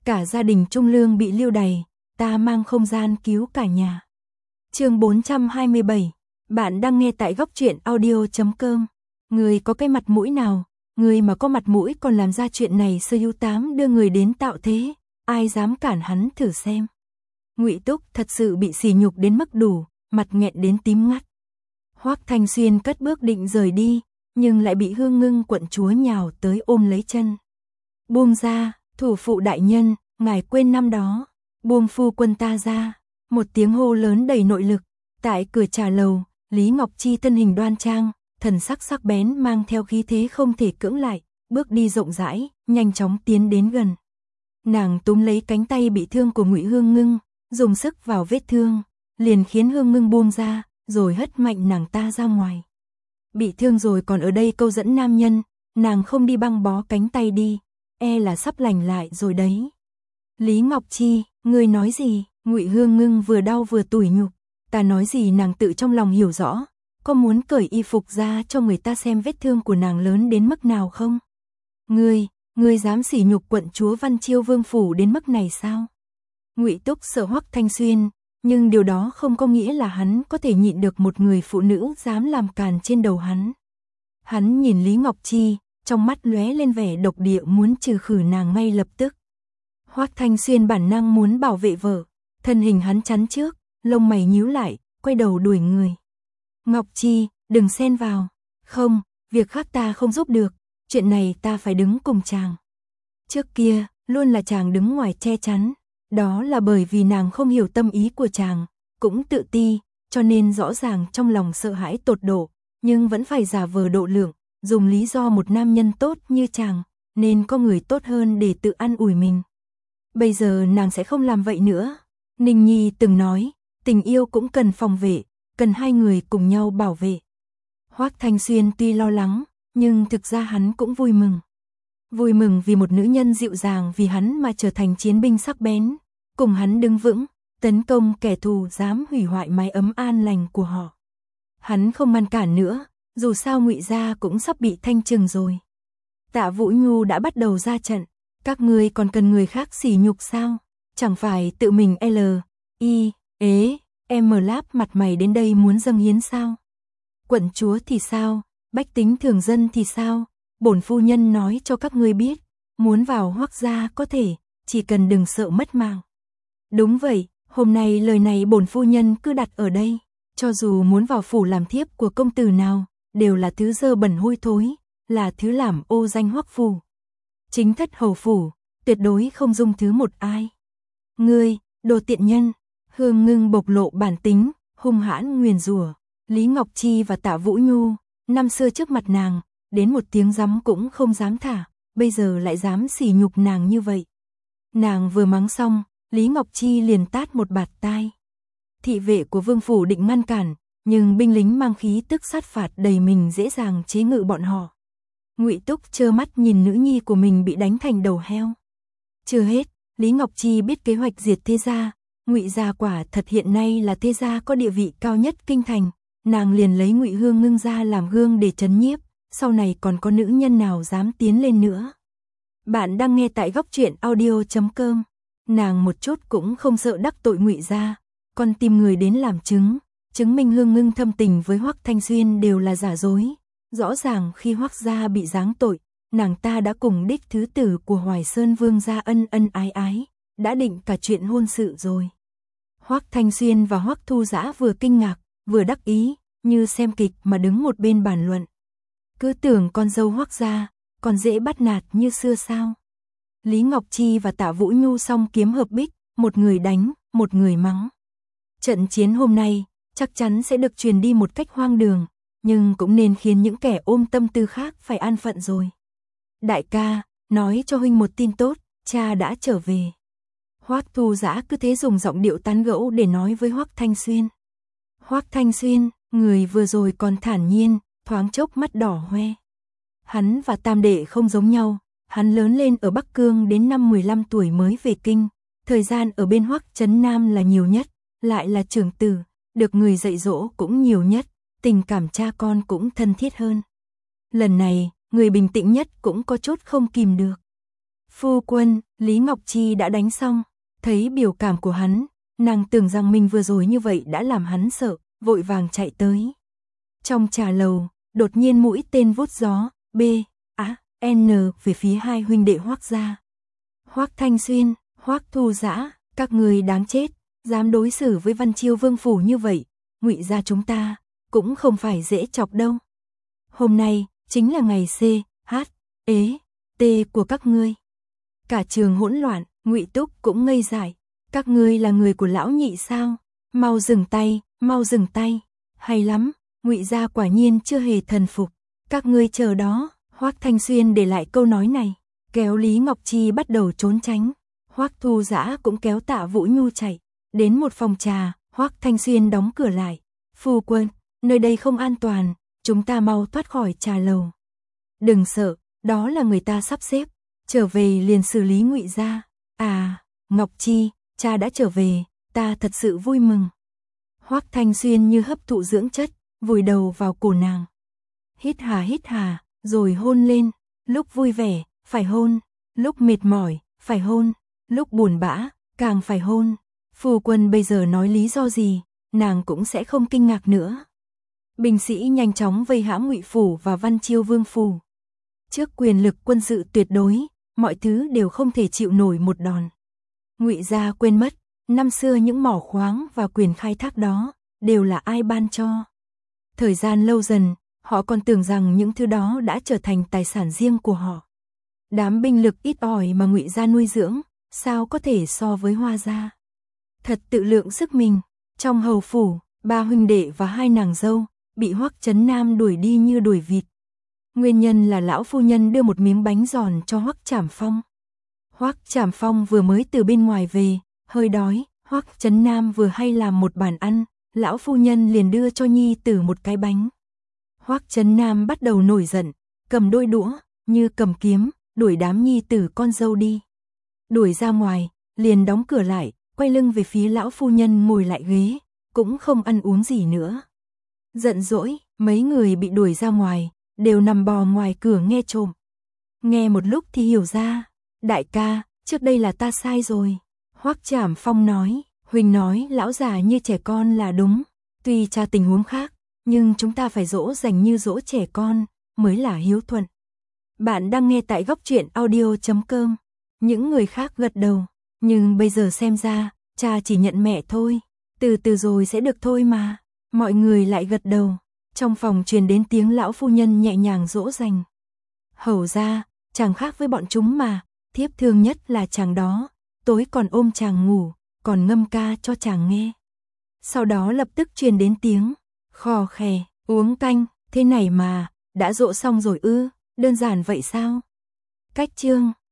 cả gia đình Trung Lương bị lưu đày, ta mang không gian cứu cả nhà. Chương 427, bạn đang nghe tại góc truyện audio.com. Người có cái mặt mũi nào, người mà có mặt mũi còn làm ra chuyện này, Sơ Yu Tám đưa người đến tạo thế, ai dám cản hắn thử xem. Ngụy Túc thật sự bị sỉ nhục đến mức đủ, mặt nghẹn đến tím ngắt. Hoắc Thanh Xuyên cất bước định rời đi, nhưng lại bị Hương Ngưng quận chúa nhào tới ôm lấy chân. Buông ra, thủ phụ đại nhân, ngài quên năm đó, buông phu quân ta ra. Một tiếng hô lớn đầy nội lực, tại cửa trà lầu, Lý Ngọc Chi thân hình đoan trang, thần sắc sắc bén mang theo khí thế không thể cưỡng lại, bước đi rộng rãi, nhanh chóng tiến đến gần. Nàng túm lấy cánh tay bị thương của Ngụy Hương Ngưng, dùng sức vào vết thương, liền khiến Hương Ngưng buông ra, rồi hất mạnh nàng ta ra ngoài. Bị thương rồi còn ở đây câu dẫn nam nhân, nàng không đi băng bó cánh tay đi, e là sắp lành lại rồi đấy. Lý Ngọc Chi, ngươi nói gì? Ngụy Hương Ngưng vừa đau vừa tủi nhục, ta nói gì nàng tự trong lòng hiểu rõ, có muốn cởi y phục ra cho người ta xem vết thương của nàng lớn đến mức nào không? Ngươi dám sỉ nhục quận chúa Văn Chiêu Vương phủ đến mức này sao? Ngụy Túc sợ Hoắc Thanh Xuyên, nhưng điều đó không có nghĩa là hắn có thể nhịn được một người phụ nữ dám làm càn trên đầu hắn. Hắn nhìn Lý Ngọc Chi, trong mắt lóe lên vẻ độc địa muốn trừ khử nàng ngay lập tức. Hoắc Thanh Xuyên bản năng muốn bảo vệ vợ, thân hình hắn chắn trước, lông mày nhíu lại, quay đầu đuổi người. Ngọc Chi, đừng xen vào. Không, việc khác ta không giúp được, chuyện này ta phải đứng cùng chàng. Trước kia, luôn là chàng đứng ngoài che chắn, đó là bởi vì nàng không hiểu tâm ý của chàng, cũng tự ti, cho nên rõ ràng trong lòng sợ hãi tột độ, nhưng vẫn phải giả vờ độ lượng, dùng lý do một nam nhân tốt như chàng, nên có người tốt hơn để tự an ủi mình. Bây giờ nàng sẽ không làm vậy nữa. Ninh Nhi từng nói, tình yêu cũng cần phòng vệ, cần hai người cùng nhau bảo vệ. Hoắc Thanh Xuyên tuy lo lắng, nhưng thực ra hắn cũng vui mừng. Vui mừng vì một nữ nhân dịu dàng vì hắn mà trở thành chiến binh sắc bén, cùng hắn đứng vững, tấn công kẻ thù dám hủy hoại mái ấm an lành của họ. Hắn không ngăn cản nữa, dù sao Ngụy gia cũng sắp bị thanh trừng rồi. Tạ Vũ Nhu đã bắt đầu ra trận, các ngươi còn cần người khác sỉ nhục sao? Chẳng phải tự mình láp mặt mày đến đây muốn dâng hiến sao? Quận chúa thì sao? Bách tính thường dân thì sao? Bổn phu nhân nói cho các ngươi biết, muốn vào Hoắc gia có thể, chỉ cần đừng sợ mất mạng. Đúng vậy, hôm nay lời này bổn phu nhân cứ đặt ở đây, cho dù muốn vào phủ làm thiếp của công tử nào, đều là thứ dơ bẩn hôi thối, là thứ làm ô danh Hoắc phủ. Chính thất hầu phủ, tuyệt đối không dung thứ một ai. Ngươi, đồ tiện nhân. Hương Ngưng bộc lộ bản tính, hung hãn nguyền rủa. Lý Ngọc Chi và Tạ Vũ Nhu, năm xưa trước mặt nàng, đến một tiếng giấm cũng không dám thả, bây giờ lại dám sỉ nhục nàng như vậy. Nàng vừa mắng xong, Lý Ngọc Chi liền tát một bạt tai. Thị vệ của vương phủ định ngăn cản, nhưng binh lính mang khí tức sát phạt đầy mình dễ dàng chế ngự bọn họ. Ngụy Túc trơ mắt nhìn nữ nhi của mình bị đánh thành đầu heo. Chưa hết, Lý Ngọc Chi biết kế hoạch diệt thế gia, Ngụy gia quả thật hiện nay là thế gia có địa vị cao nhất kinh thành, nàng liền lấy Ngụy Hương Ngưng ra làm gương để trấn nhiếp, sau này còn có nữ nhân nào dám tiến lên nữa. Bạn đang nghe tại góc truyện audio.com. Nàng một chút cũng không sợ đắc tội Ngụy gia, còn tìm người đến làm chứng minh Hương Ngưng thâm tình với Hoắc Thanh Xuyên đều là giả dối. Rõ ràng khi Hoắc gia bị giáng tội, nàng ta đã cùng đích thứ tử của Hoài Sơn Vương gia ân ân ái ái, đã định cả chuyện hôn sự rồi. Hoắc Thanh Xuyên và Hoắc Thu Dã vừa kinh ngạc, vừa đắc ý, như xem kịch mà đứng một bên bàn luận. Cứ tưởng con dâu Hoắc gia còn dễ bắt nạt như xưa sao? Lý Ngọc Chi và Tạ Vũ Nhu song kiếm hợp bích, một người đánh, một người mắng. Trận chiến hôm nay chắc chắn sẽ được truyền đi một cách hoang đường, nhưng cũng nên khiến những kẻ ôm tâm tư khác phải an phận rồi. Đại ca, nói cho huynh một tin tốt, cha đã trở về. Hoắc Thu Dã cứ thế dùng giọng điệu tán gẫu để nói với Hoắc Thanh Xuyên. Hoắc Thanh Xuyên, người vừa rồi còn thản nhiên, thoáng chốc mắt đỏ hoe. Hắn và tam đệ không giống nhau, hắn lớn lên ở Bắc Cương đến năm 15 tuổi mới về kinh, thời gian ở bên Hoắc Trấn Nam là nhiều nhất, lại là trưởng tử, được người dạy dỗ cũng nhiều nhất, tình cảm cha con cũng thân thiết hơn. Lần này, người bình tĩnh nhất cũng có chút không kìm được. Phu quân, Lý Ngọc Chi đã đánh xong. Thấy biểu cảm của hắn, nàng tưởng rằng mình vừa rồi như vậy đã làm hắn sợ, vội vàng chạy tới. Trong trà lầu, đột nhiên mũi tên vút gió, B, A, N về phía hai huynh đệ Hoắc gia. Hoắc Thanh Xuyên, Hoắc Thu Dã, các người đáng chết, dám đối xử với Văn Chiêu vương phủ như vậy, Ngụy gia chúng ta cũng không phải dễ chọc đâu. Hôm nay chính là ngày C, H, E, T của các ngươi. Cả trường hỗn loạn, Ngụy Túc cũng ngây dại, các ngươi là người của lão Nhị sao? Mau dừng tay, mau dừng tay. Hay lắm, Ngụy gia quả nhiên chưa hề thần phục. Các ngươi chờ đó. Hoắc Thanh Xuyên để lại câu nói này, kéo Lý Ngọc Chi bắt đầu trốn tránh. Hoắc Thu Dã cũng kéo Tạ Vũ Nhu chạy, đến một phòng trà, Hoắc Thanh Xuyên đóng cửa lại. Phu quân, nơi đây không an toàn, chúng ta mau thoát khỏi trà lầu. Đừng sợ, đó là người ta sắp xếp, trở về liền xử lý Ngụy gia. À, Ngọc Chi, cha đã trở về, ta thật sự vui mừng. Hoắc Thanh Xuyên như hấp thụ dưỡng chất, vùi đầu vào cổ nàng. Hít hà, rồi hôn lên, lúc vui vẻ, phải hôn, lúc mệt mỏi, phải hôn, lúc buồn bã, càng phải hôn. Phu quân bây giờ nói lý do gì, nàng cũng sẽ không kinh ngạc nữa. Binh sĩ nhanh chóng vây hãm Ngụy phủ và Văn Chiêu vương phủ. Trước quyền lực quân sự tuyệt đối, mọi thứ đều không thể chịu nổi một đòn. Ngụy gia quên mất, năm xưa những mỏ khoáng và quyền khai thác đó đều là ai ban cho. Thời gian lâu dần, họ còn tưởng rằng những thứ đó đã trở thành tài sản riêng của họ. Đám binh lực ít ỏi mà Ngụy gia nuôi dưỡng, sao có thể so với Hoa gia. Thật tự lượng sức mình. Trong hầu phủ, ba huynh đệ và hai nàng dâu bị Hoắc Trấn Nam đuổi đi như đuổi vịt. Nguyên nhân là lão phu nhân đưa một miếng bánh giòn cho Hoắc Trảm Phong. Hoắc Trảm Phong vừa mới từ bên ngoài về, hơi đói, Hoắc Trấn Nam vừa hay làm một bàn ăn, lão phu nhân liền đưa cho nhi tử một cái bánh. Hoắc Trấn Nam bắt đầu nổi giận, cầm đôi đũa, như cầm kiếm, đuổi đám nhi tử con dâu đi. Đuổi ra ngoài, liền đóng cửa lại, quay lưng về phía lão phu nhân ngồi lại ghế, cũng không ăn uống gì nữa. Giận dỗi, mấy người bị đuổi ra ngoài, đều nằm bò ngoài cửa nghe trộm. Nghe một lúc thì hiểu ra, đại ca, trước đây là ta sai rồi. Hoắc Trảm Phong nói, huynh nói lão già như trẻ con là đúng, tuy cha tình huống khác, nhưng chúng ta phải dỗ dành như dỗ trẻ con, mới là hiếu thuận. Bạn đang nghe tại góc truyện audio.com. Những người khác gật đầu, nhưng bây giờ xem ra, cha chỉ nhận mẹ thôi, từ từ rồi sẽ được thôi mà. Mọi người lại gật đầu, trong phòng truyền đến tiếng lão phu nhân nhẹ nhàng dỗ dành. Hầu ra, chàng khác với bọn chúng mà, thiếp thương nhất là chàng đó, tối còn ôm chàng ngủ, còn ngâm ca cho chàng nghe. Sau đó lập tức truyền đến tiếng, khò khè, uống canh, thế này mà, đã dỗ xong rồi ư, đơn giản vậy sao? Cách chương